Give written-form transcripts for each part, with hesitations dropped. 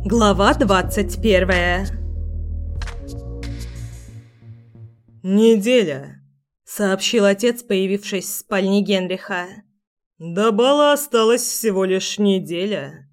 Глава 21. «Неделя», — сообщил отец, появившись в спальне Генриха. «До бала осталась всего лишь неделя».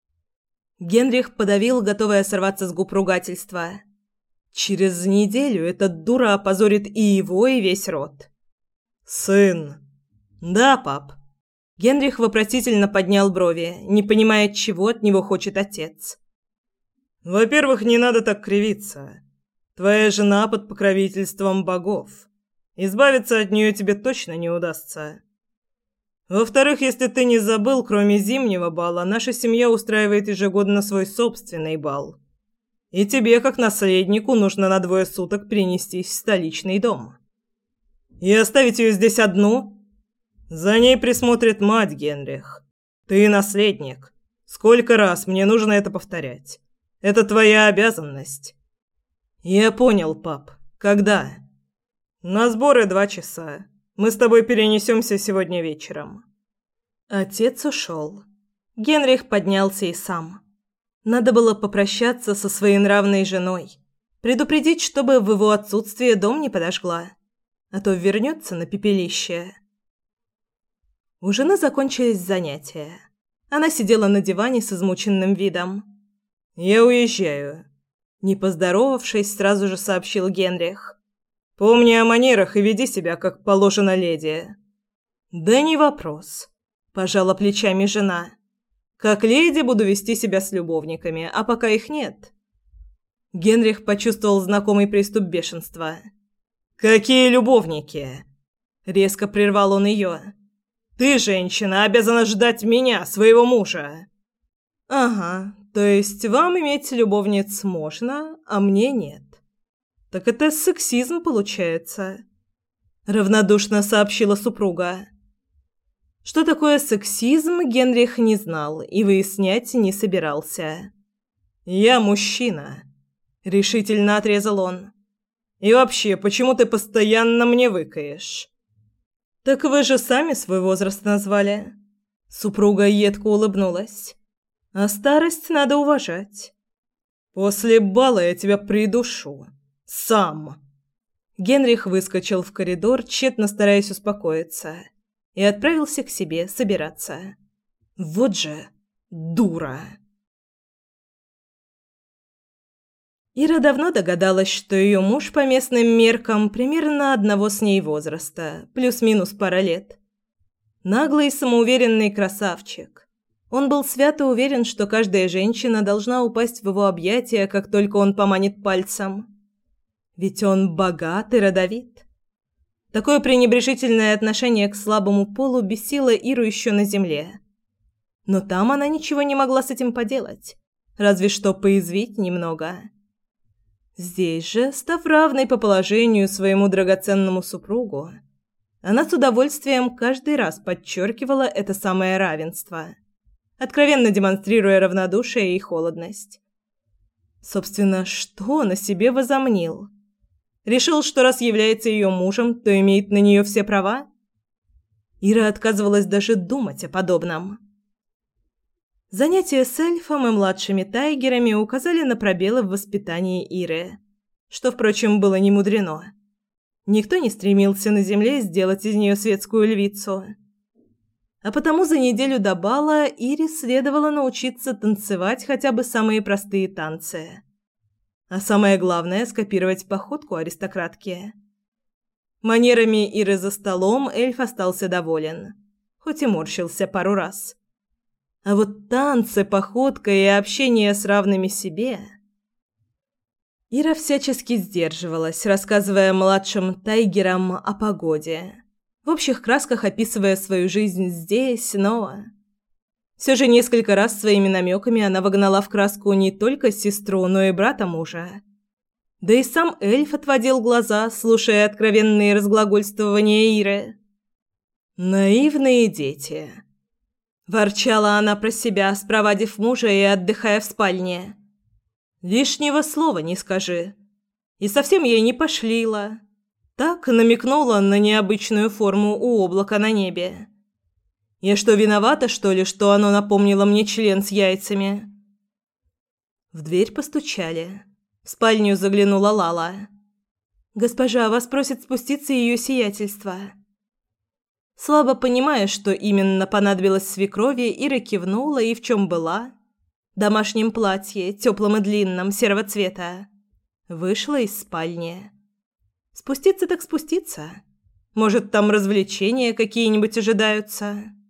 Генрих подавил, готовое сорваться с губ ругательства. Через неделю этот дура опозорит и его, и весь род. «Сын». «Да, пап». Генрих вопросительно поднял брови, не понимая, чего от него хочет отец. «Во-первых, не надо так кривиться. Твоя жена под покровительством богов. Избавиться от нее тебе точно не удастся. Во-вторых, если ты не забыл, кроме зимнего бала, наша семья устраивает ежегодно свой собственный бал. И тебе, как наследнику, нужно на 2 суток перенестись в столичный дом. И оставить ее здесь одну? За ней присмотрит мать, Генрих. Ты наследник. Сколько раз мне нужно это повторять? Это твоя обязанность». «Я понял, пап. Когда?» «На сборы 2 часа. Мы с тобой перенесемся сегодня вечером». Отец ушел. Генрих поднялся и сам. Надо было попрощаться со своенравной женой, предупредить, чтобы в его отсутствие дом не подожгла, а то вернется на пепелище. У жены закончились занятия. Она сидела на диване с измученным видом. «Я уезжаю», — не поздоровавшись, сразу же сообщил Генрих. «Помни о манерах и веди себя, как положено леди». «Да не вопрос», — пожала плечами жена. «Как леди буду вести себя с любовниками, а пока их нет». Генрих почувствовал знакомый приступ бешенства. «Какие любовники?» — резко прервал он ее. «Ты, женщина, обязана ждать меня, своего мужа». «Ага, то есть вам иметь любовниц можно, а мне нет. Так это сексизм получается», — равнодушно сообщила супруга. Что такое сексизм, Генрих не знал и выяснять не собирался. «Я мужчина», — решительно отрезал он. «И вообще, почему ты постоянно мне выкаешь?» «Так вы же сами свой возраст назвали». Супруга едко улыбнулась. «А старость надо уважать». «После бала я тебя придушу. Сам». Генрих выскочил в коридор, тщетно стараясь успокоиться, и отправился к себе собираться. Вот же дура. Ира давно догадалась, что ее муж по местным меркам примерно одного с ней возраста, плюс-минус пара лет. Наглый и самоуверенный красавчик. Он был свято уверен, что каждая женщина должна упасть в его объятия, как только он поманит пальцем. Ведь он богат и родовит. Такое пренебрежительное отношение к слабому полу бесило Иру еще на земле. Но там она ничего не могла с этим поделать, разве что поязвить немного. Здесь же, став равной по положению своему драгоценному супругу, она с удовольствием каждый раз подчеркивала это самое равенство, откровенно демонстрируя равнодушие и холодность. Собственно, что он о себе возомнил? Решил, что раз является ее мужем, то имеет на нее все права? Ира отказывалась даже думать о подобном. Занятия с эльфом и младшими тайгерами указали на пробелы в воспитании Иры, что, впрочем, было немудрено. Никто не стремился на земле сделать из нее светскую львицу. А потому за неделю до бала Ире следовало научиться танцевать хотя бы самые простые танцы. А самое главное – скопировать походку аристократки. Манерами Иры за столом эльф остался доволен, хоть и морщился пару раз. А вот танцы, походка и общение с равными себе... Ира всячески сдерживалась, рассказывая младшим тайгерам о погоде, в общих красках описывая свою жизнь здесь, но... Все же несколько раз своими намеками она вогнала в краску не только сестру, но и брата мужа. Да и сам эльф отводил глаза, слушая откровенные разглагольствования Иры. «Наивные дети», – ворчала она про себя, спровадив мужа и отдыхая в спальне. «Лишнего слова не скажи. И совсем ей не пошлила. Так намекнула на необычную форму у облака на небе. Я что, виновата, что ли, что оно напомнило мне член с яйцами?» В дверь постучали. В спальню заглянула Лала. «Госпожа, вас просит спуститься ее сиятельство». Слабо понимая, что именно понадобилось свекрови, Ира кивнула и в чем была. В домашнем платье, теплом и длинном, серого цвета. Вышла из спальни. Спуститься так спуститься. Может, там развлечения какие-нибудь ожидаются.